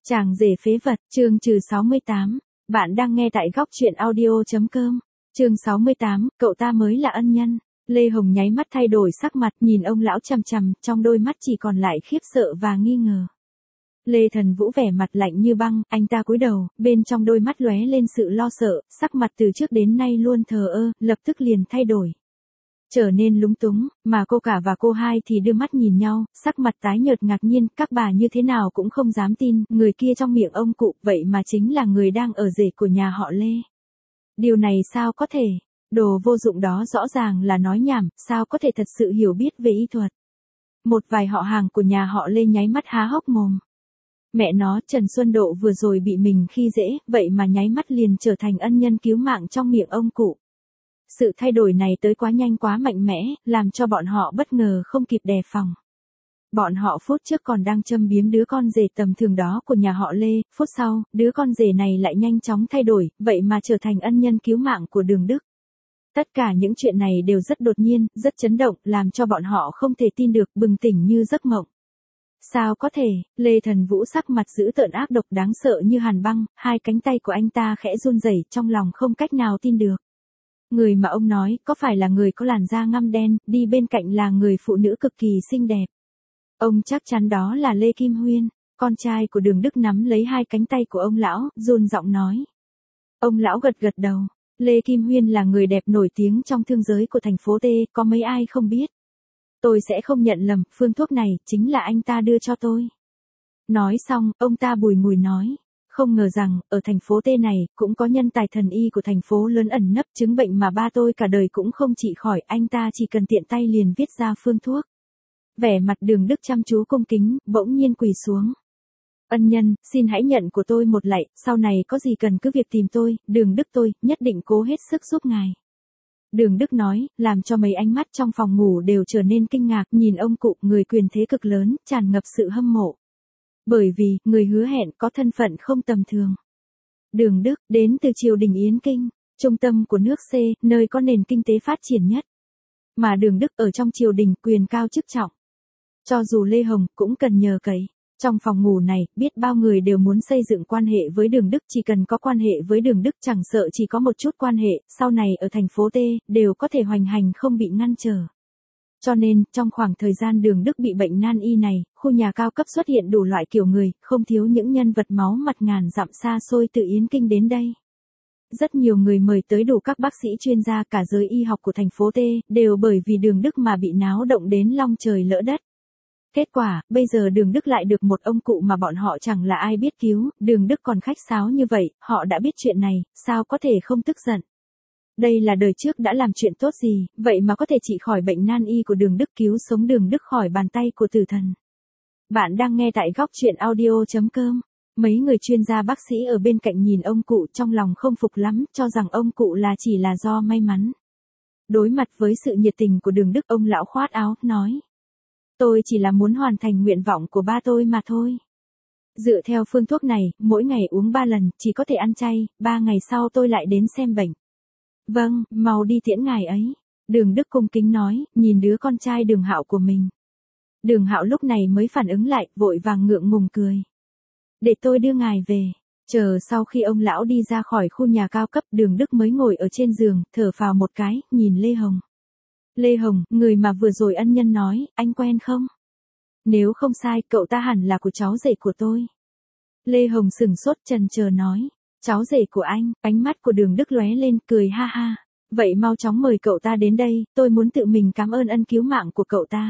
Chàng rể phế vật, chương trừ 68. Bạn đang nghe tại góc truyện audio.com. Chương 68, cậu ta mới là ân nhân. Lê Hồng nháy mắt thay đổi sắc mặt, nhìn ông lão chằm chằm, trong đôi mắt chỉ còn lại khiếp sợ và nghi ngờ. Lê Thần Vũ vẻ mặt lạnh như băng, anh ta cúi đầu, bên trong đôi mắt lóe lên sự lo sợ, sắc mặt từ trước đến nay luôn thờ ơ, lập tức liền thay đổi. Trở nên lúng túng, mà cô cả và cô hai thì đưa mắt nhìn nhau, sắc mặt tái nhợt ngạc nhiên, các bà như thế nào cũng không dám tin, người kia trong miệng ông cụ, vậy mà chính là người đang ở rể của nhà họ Lê. Điều này sao có thể, đồ vô dụng đó rõ ràng là nói nhảm, sao có thể thật sự hiểu biết về y thuật. Một vài họ hàng của nhà họ Lê nháy mắt há hốc mồm. Mẹ nó, Trần Xuân Độ vừa rồi bị mình khi dễ, vậy mà nháy mắt liền trở thành ân nhân cứu mạng trong miệng ông cụ. Sự thay đổi này tới quá nhanh quá mạnh mẽ, làm cho bọn họ bất ngờ không kịp đề phòng. Bọn họ phút trước còn đang châm biếm đứa con rể tầm thường đó của nhà họ Lê, phút sau, đứa con rể này lại nhanh chóng thay đổi, vậy mà trở thành ân nhân cứu mạng của Đường Đức. Tất cả những chuyện này đều rất đột nhiên, rất chấn động, làm cho bọn họ không thể tin được, bừng tỉnh như giấc mộng. Sao có thể, Lê Thần Vũ sắc mặt dữ tợn ác độc đáng sợ như hàn băng, hai cánh tay của anh ta khẽ run rẩy, trong lòng không cách nào tin được. Người mà ông nói, có phải là người có làn da ngăm đen, đi bên cạnh là người phụ nữ cực kỳ xinh đẹp. Ông chắc chắn đó là Lê Kim Huyên, con trai của Đường Đức nắm lấy hai cánh tay của ông lão, run giọng nói. Ông lão gật gật đầu, Lê Kim Huyên là người đẹp nổi tiếng trong thương giới của thành phố T, có mấy ai không biết. Tôi sẽ không nhận lầm, phương thuốc này, chính là anh ta đưa cho tôi. Nói xong, ông ta bùi ngùi nói. Không ngờ rằng, ở thành phố T này, cũng có nhân tài thần y của thành phố lớn ẩn nấp chứng bệnh mà ba tôi cả đời cũng không trị khỏi, anh ta chỉ cần tiện tay liền viết ra phương thuốc. Vẻ mặt Đường Đức chăm chú cung kính, bỗng nhiên quỳ xuống. Ân nhân, xin hãy nhận của tôi một lạy, sau này có gì cần cứ việc tìm tôi, Đường Đức tôi, nhất định cố hết sức giúp ngài. Đường Đức nói, làm cho mấy ánh mắt trong phòng ngủ đều trở nên kinh ngạc, nhìn ông cụ, người quyền thế cực lớn, tràn ngập sự hâm mộ. Bởi vì, người hứa hẹn có thân phận không tầm thường. Đường Đức, đến từ triều đình Yến Kinh, trung tâm của nước C, nơi có nền kinh tế phát triển nhất. Mà Đường Đức ở trong triều đình, quyền cao chức trọng. Cho dù Lê Hồng, cũng cần nhờ cậy. Trong phòng ngủ này, biết bao người đều muốn xây dựng quan hệ với Đường Đức, chỉ cần có quan hệ với Đường Đức chẳng sợ chỉ có một chút quan hệ, sau này ở thành phố T, đều có thể hoành hành không bị ngăn trở. Cho nên, trong khoảng thời gian Đường Đức bị bệnh nan y này, khu nhà cao cấp xuất hiện đủ loại kiểu người, không thiếu những nhân vật máu mặt ngàn dặm xa xôi từ Yến Kinh đến đây. Rất nhiều người mời tới đủ các bác sĩ chuyên gia cả giới y học của thành phố T, đều bởi vì Đường Đức mà bị náo động đến long trời lỡ đất. Kết quả, bây giờ Đường Đức lại được một ông cụ mà bọn họ chẳng là ai biết cứu, Đường Đức còn khách sáo như vậy, họ đã biết chuyện này, sao có thể không tức giận. Đây là đời trước đã làm chuyện tốt gì, vậy mà có thể trị khỏi bệnh nan y của Đường Đức, cứu sống Đường Đức khỏi bàn tay của tử thần. Bạn đang nghe tại góc truyện audio.com. Mấy người chuyên gia bác sĩ ở bên cạnh nhìn ông cụ trong lòng không phục lắm, cho rằng ông cụ là chỉ là do may mắn. Đối mặt với sự nhiệt tình của Đường Đức, ông lão khoát áo, nói. Tôi chỉ là muốn hoàn thành nguyện vọng của ba tôi mà thôi. Dựa theo phương thuốc này, mỗi ngày uống 3 lần, chỉ có thể ăn chay, 3 ngày sau tôi lại đến xem bệnh. Vâng, mau đi tiễn ngài ấy. Đường Đức cung kính nói, nhìn đứa con trai Đường Hạo của mình. Đường Hạo lúc này mới phản ứng lại, vội vàng ngượng ngùng cười. Để tôi đưa ngài về. Chờ sau khi ông lão đi ra khỏi khu nhà cao cấp, Đường Đức mới ngồi ở trên giường, thở phào một cái, nhìn Lê Hồng. Lê Hồng, người mà vừa rồi ân nhân nói, anh quen không? Nếu không sai, cậu ta hẳn là của cháu rể của tôi. Lê Hồng sửng sốt chần chờ nói. Cháu rể của anh, ánh mắt của Đường Đức lóe lên, cười ha ha. Vậy mau chóng mời cậu ta đến đây, tôi muốn tự mình cảm ơn ân cứu mạng của cậu ta.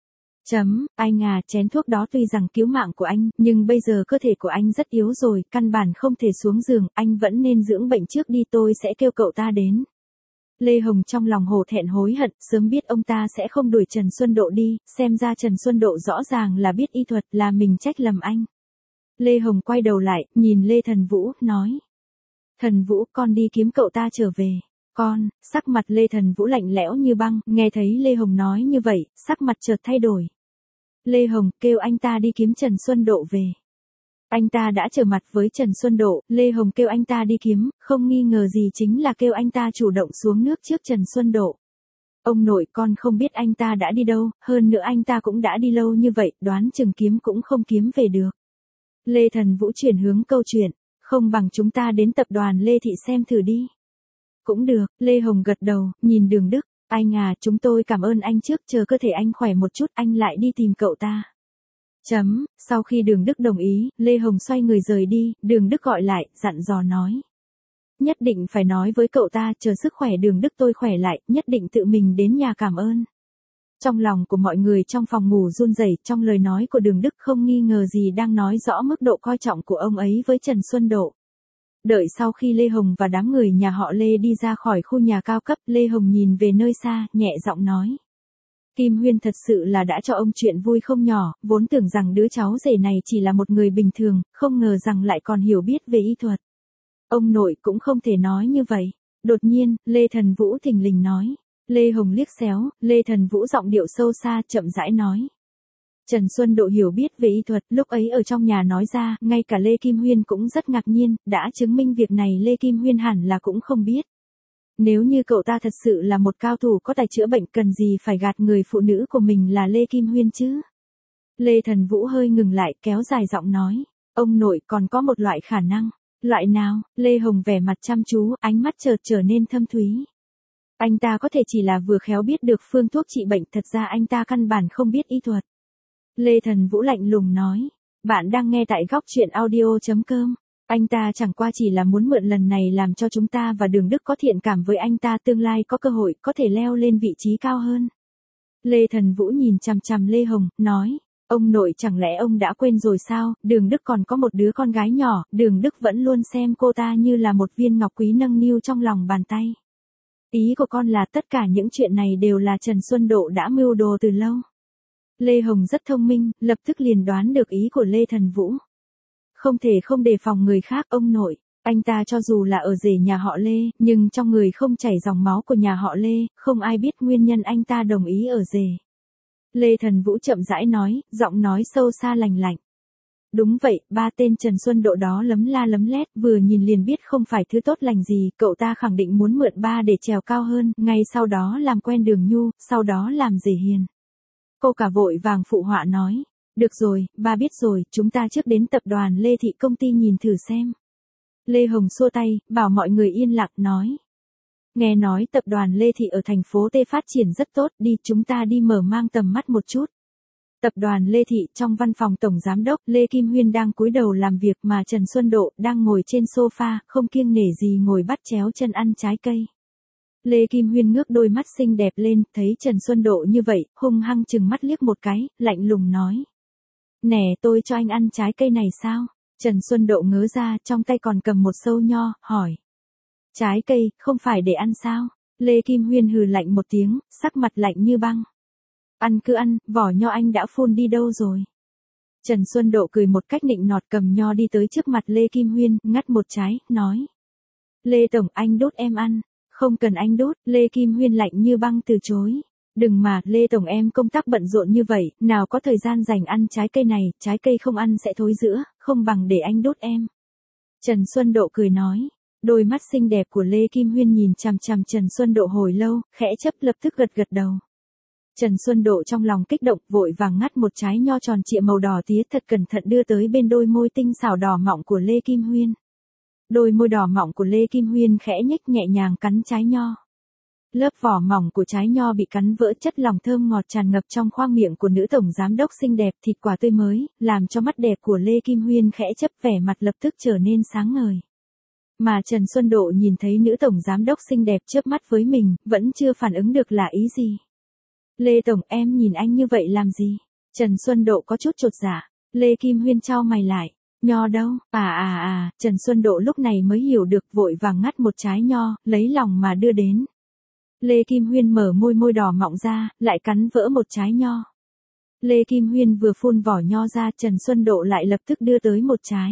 Anh à, chén thuốc đó tuy rằng cứu mạng của anh, nhưng bây giờ cơ thể của anh rất yếu rồi, căn bản không thể xuống giường, anh vẫn nên dưỡng bệnh trước đi, tôi sẽ kêu cậu ta đến. Lê Hồng trong lòng hổ thẹn hối hận, sớm biết ông ta sẽ không đuổi Trần Xuân Độ đi, xem ra Trần Xuân Độ rõ ràng là biết y thuật, là mình trách lầm anh. Lê Hồng quay đầu lại, nhìn Lê Thần Vũ, nói. Thần Vũ, con đi kiếm cậu ta trở về. Con, sắc mặt Lê Thần Vũ lạnh lẽo như băng, nghe thấy Lê Hồng nói như vậy, sắc mặt chợt thay đổi. Lê Hồng, kêu anh ta đi kiếm Trần Xuân Độ về. Anh ta đã trở mặt với Trần Xuân Độ, Lê Hồng kêu anh ta đi kiếm, không nghi ngờ gì chính là kêu anh ta chủ động xuống nước trước Trần Xuân Độ. Ông nội, con không biết anh ta đã đi đâu, hơn nữa anh ta cũng đã đi lâu như vậy, đoán chừng kiếm cũng không kiếm về được. Lê Thần Vũ chuyển hướng câu chuyện, không bằng chúng ta đến tập đoàn Lê Thị xem thử đi. Cũng được, Lê Hồng gật đầu, nhìn Đường Đức, anh à, chúng tôi cảm ơn anh trước, chờ cơ thể anh khỏe một chút, anh lại đi tìm cậu ta. Sau khi Đường Đức đồng ý, Lê Hồng xoay người rời đi, Đường Đức gọi lại, dặn dò nói. Nhất định phải nói với cậu ta, chờ sức khỏe Đường Đức tôi khỏe lại, nhất định tự mình đến nhà cảm ơn. Trong lòng của mọi người trong phòng ngủ run rẩy, trong lời nói của Đường Đức không nghi ngờ gì đang nói rõ mức độ coi trọng của ông ấy với Trần Xuân Độ. Đợi sau khi Lê Hồng và đám người nhà họ Lê đi ra khỏi khu nhà cao cấp, Lê Hồng nhìn về nơi xa, nhẹ giọng nói. Kim Huyên thật sự là đã cho ông chuyện vui không nhỏ, vốn tưởng rằng đứa cháu rể này chỉ là một người bình thường, không ngờ rằng lại còn hiểu biết về y thuật. Ông nội cũng không thể nói như vậy. Đột nhiên, Lê Thần Vũ thình lình nói. Lê Hồng liếc xéo, Lê Thần Vũ giọng điệu sâu xa, chậm rãi nói. Trần Xuân Độ hiểu biết về y thuật, lúc ấy ở trong nhà nói ra, ngay cả Lê Kim Huyên cũng rất ngạc nhiên, đã chứng minh việc này Lê Kim Huyên hẳn là cũng không biết. Nếu như cậu ta thật sự là một cao thủ có tài chữa bệnh, cần gì phải gạt người phụ nữ của mình là Lê Kim Huyên chứ? Lê Thần Vũ hơi ngừng lại, kéo dài giọng nói. Ông nội còn có một loại khả năng. Loại nào? Lê Hồng vẻ mặt chăm chú, ánh mắt chợt trở nên thâm thúy. Anh ta có thể chỉ là vừa khéo biết được phương thuốc trị bệnh, thật ra anh ta căn bản không biết y thuật. Lê Thần Vũ lạnh lùng nói. Bạn đang nghe tại góc truyện audio.com. Anh ta chẳng qua chỉ là muốn mượn lần này làm cho chúng ta và Đường Đức có thiện cảm với anh ta, tương lai có cơ hội có thể leo lên vị trí cao hơn. Lê Thần Vũ nhìn chằm chằm Lê Hồng, nói. Ông nội chẳng lẽ ông đã quên rồi sao, Đường Đức còn có một đứa con gái nhỏ, Đường Đức vẫn luôn xem cô ta như là một viên ngọc quý nâng niu trong lòng bàn tay. Ý của con là tất cả những chuyện này đều là Trần Xuân Độ đã mưu đồ từ lâu. Lê Hồng rất thông minh, lập tức liền đoán được ý của Lê Thần Vũ. Không thể không đề phòng người khác, ông nội. Anh ta cho dù là ở rể nhà họ Lê, nhưng trong người không chảy dòng máu của nhà họ Lê, không ai biết nguyên nhân anh ta đồng ý ở rể. Lê Thần Vũ chậm rãi nói, giọng nói sâu xa lành lạnh. Đúng vậy, ba tên Trần Xuân Độ đó lấm la lấm lét, vừa nhìn liền biết không phải thứ tốt lành gì, cậu ta khẳng định muốn mượn ba để trèo cao hơn, ngay sau đó làm quen Đường Nhu, sau đó làm rể hiền. Cô cả vội vàng phụ họa nói. Được rồi, ba biết rồi, chúng ta trước đến tập đoàn Lê Thị công ty nhìn thử xem. Lê Hồng xua tay, bảo mọi người yên lặng, nói. Nghe nói tập đoàn Lê Thị ở thành phố T phát triển rất tốt, đi chúng ta đi mở mang tầm mắt một chút. Tập đoàn Lê Thị, trong văn phòng tổng giám đốc, Lê Kim Huyên đang cúi đầu làm việc mà Trần Xuân Độ đang ngồi trên sofa, không kiêng nể gì ngồi bắt chéo chân ăn trái cây. Lê Kim Huyên ngước đôi mắt xinh đẹp lên, thấy Trần Xuân Độ như vậy, hung hăng chừng mắt liếc một cái, lạnh lùng nói. Nè, tôi cho anh ăn trái cây này sao? Trần Xuân Độ ngớ ra, trong tay còn cầm một sâu nho, hỏi. Trái cây, không phải để ăn sao? Lê Kim Huyên hừ lạnh một tiếng, sắc mặt lạnh như băng. Ăn cứ ăn, vỏ nho anh đã phun đi đâu rồi? Trần Xuân Độ cười một cách nịnh nọt, cầm nho đi tới trước mặt Lê Kim Huyên, ngắt một trái, nói. Lê Tổng, anh đút em ăn. Không cần anh đút, Lê Kim Huyên lạnh như băng từ chối. Đừng mà, Lê Tổng em công tác bận rộn như vậy, nào có thời gian dành ăn trái cây này, trái cây không ăn sẽ thối rữa, không bằng để anh đút em. Trần Xuân Độ cười nói. Đôi mắt xinh đẹp của Lê Kim Huyên nhìn chằm chằm Trần Xuân Độ hồi lâu, khẽ chấp lập tức gật gật đầu. Trần Xuân Độ trong lòng kích động, vội vàng ngắt một trái nho tròn trịa màu đỏ tía thật cẩn thận đưa tới bên đôi môi tinh xảo đỏ mọng của Lê Kim Huyên. Đôi môi đỏ mọng của Lê Kim Huyên khẽ nhếch nhẹ nhàng cắn trái nho. Lớp vỏ mỏng của trái nho bị cắn vỡ, chất lòng thơm ngọt tràn ngập trong khoang miệng của nữ tổng giám đốc xinh đẹp, thịt quả tươi mới, làm cho mắt đẹp của Lê Kim Huyên khẽ chấp, vẻ mặt lập tức trở nên sáng ngời. Mà Trần Xuân Độ nhìn thấy nữ tổng giám đốc xinh đẹp chớp mắt với mình, vẫn chưa phản ứng được là ý gì. Lê Tổng, em nhìn anh như vậy làm gì? Trần Xuân Độ có chút chột dạ. Lê Kim Huyên chau mày lại. Nho đâu? Trần Xuân Độ lúc này mới hiểu được, vội vàng ngắt một trái nho, lấy lòng mà đưa đến. Lê Kim Huyên mở môi đỏ mọng ra, lại cắn vỡ một trái nho. Lê Kim Huyên vừa phun vỏ nho ra, Trần Xuân Độ lại lập tức đưa tới một trái.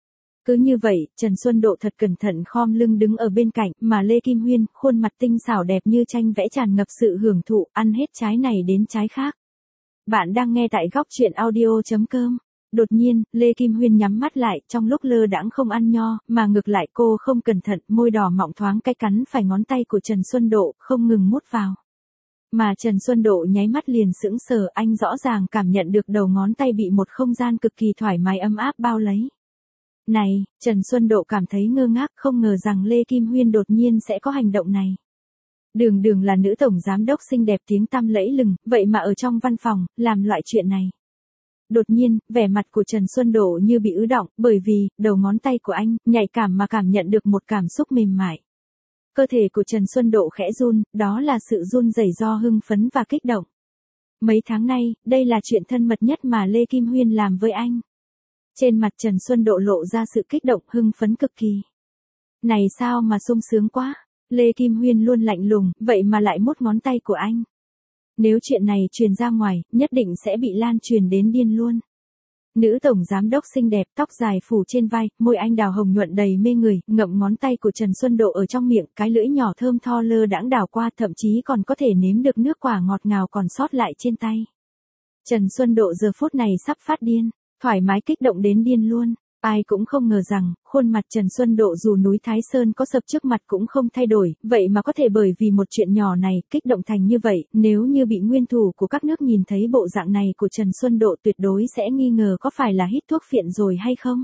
Cứ như vậy, Trần Xuân Độ thật cẩn thận khom lưng đứng ở bên cạnh, mà Lê Kim Huyên, khuôn mặt tinh xảo đẹp như tranh vẽ tràn ngập sự hưởng thụ, ăn hết trái này đến trái khác. Bạn đang nghe tại góc truyện audio.com. Đột nhiên, Lê Kim Huyên nhắm mắt lại, trong lúc lơ đãng không ăn nho, mà ngược lại cô không cẩn thận, môi đỏ mọng thoáng cái cắn phải ngón tay của Trần Xuân Độ, không ngừng mút vào. Mà Trần Xuân Độ nháy mắt liền sững sờ, anh rõ ràng cảm nhận được đầu ngón tay bị một không gian cực kỳ thoải mái ấm áp bao lấy. Này, Trần Xuân Độ cảm thấy ngơ ngác, không ngờ rằng Lê Kim Huyên đột nhiên sẽ có hành động này. Đường đường là nữ tổng giám đốc xinh đẹp tiếng tăm lẫy lừng, vậy mà ở trong văn phòng, làm loại chuyện này. Đột nhiên, vẻ mặt của Trần Xuân Độ như bị ứ động, bởi vì, đầu ngón tay của anh, nhạy cảm mà cảm nhận được một cảm xúc mềm mại. Cơ thể của Trần Xuân Độ khẽ run, đó là sự run rẩy do hưng phấn và kích động. Mấy tháng nay, đây là chuyện thân mật nhất mà Lê Kim Huyên làm với anh. Trên mặt Trần Xuân Độ lộ ra sự kích động, hưng phấn cực kỳ. Này sao mà sung sướng quá, Lê Kim Huyên luôn lạnh lùng, vậy mà lại mút ngón tay của anh. Nếu chuyện này truyền ra ngoài, nhất định sẽ bị lan truyền đến điên luôn. Nữ tổng giám đốc xinh đẹp, tóc dài phủ trên vai, môi anh đào hồng nhuận đầy mê người, ngậm ngón tay của Trần Xuân Độ ở trong miệng, cái lưỡi nhỏ thơm tho lơ đãng đảo qua, thậm chí còn có thể nếm được nước quả ngọt ngào còn sót lại trên tay. Trần Xuân Độ giờ phút này sắp phát điên, thoải mái kích động đến điên luôn. Ai cũng không ngờ rằng, khuôn mặt Trần Xuân Độ dù núi Thái Sơn có sập trước mặt cũng không thay đổi, vậy mà có thể bởi vì một chuyện nhỏ này, kích động thành như vậy, nếu như bị nguyên thủ của các nước nhìn thấy bộ dạng này của Trần Xuân Độ tuyệt đối sẽ nghi ngờ có phải là hít thuốc phiện rồi hay không.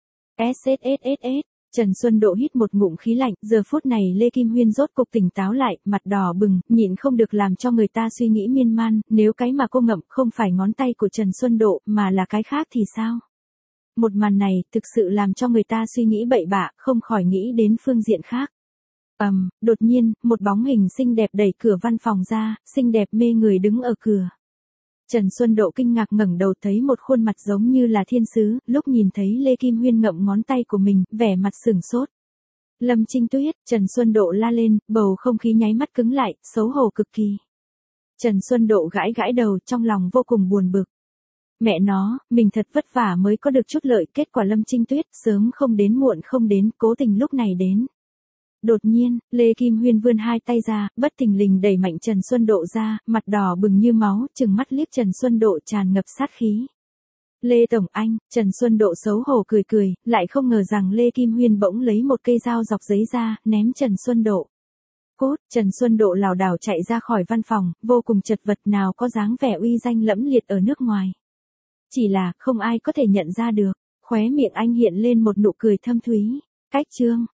SSSSS, Trần Xuân Độ hít một ngụm khí lạnh, giờ phút này Lê Kim Huyên rốt cục tỉnh táo lại, mặt đỏ bừng, nhịn không được làm cho người ta suy nghĩ miên man, nếu cái mà cô ngậm không phải ngón tay của Trần Xuân Độ, mà là cái khác thì sao? Một màn này, thực sự làm cho người ta suy nghĩ bậy bạ, không khỏi nghĩ đến phương diện khác. Đột nhiên, một bóng hình xinh đẹp đẩy cửa văn phòng ra, xinh đẹp mê người đứng ở cửa. Trần Xuân Độ kinh ngạc ngẩng đầu thấy một khuôn mặt giống như là thiên sứ, lúc nhìn thấy Lê Kim Huyên ngậm ngón tay của mình, vẻ mặt sửng sốt. Lâm Trinh Tuyết, Trần Xuân Độ la lên, bầu không khí nháy mắt cứng lại, xấu hổ cực kỳ. Trần Xuân Độ gãi gãi đầu, trong lòng vô cùng buồn bực. Mẹ nó, mình thật vất vả mới có được chút lợi, kết quả Lâm Trinh Tuyết sớm không đến muộn không đến, cố tình lúc này đến. Đột nhiên, Lê Kim Huyên vươn hai tay ra, bất thình lình đẩy mạnh Trần Xuân Độ ra, mặt đỏ bừng như máu, trừng mắt liếc Trần Xuân Độ tràn ngập sát khí. Lê Tổng Anh, Trần Xuân Độ xấu hổ cười cười, lại không ngờ rằng Lê Kim Huyên bỗng lấy một cây dao dọc giấy ra, ném Trần Xuân Độ. Cút, Trần Xuân Độ lảo đảo chạy ra khỏi văn phòng, vô cùng chật vật, nào có dáng vẻ uy danh lẫm liệt ở nước ngoài. Chỉ là, không ai có thể nhận ra được, khóe miệng anh hiện lên một nụ cười thâm thúy. Cách chương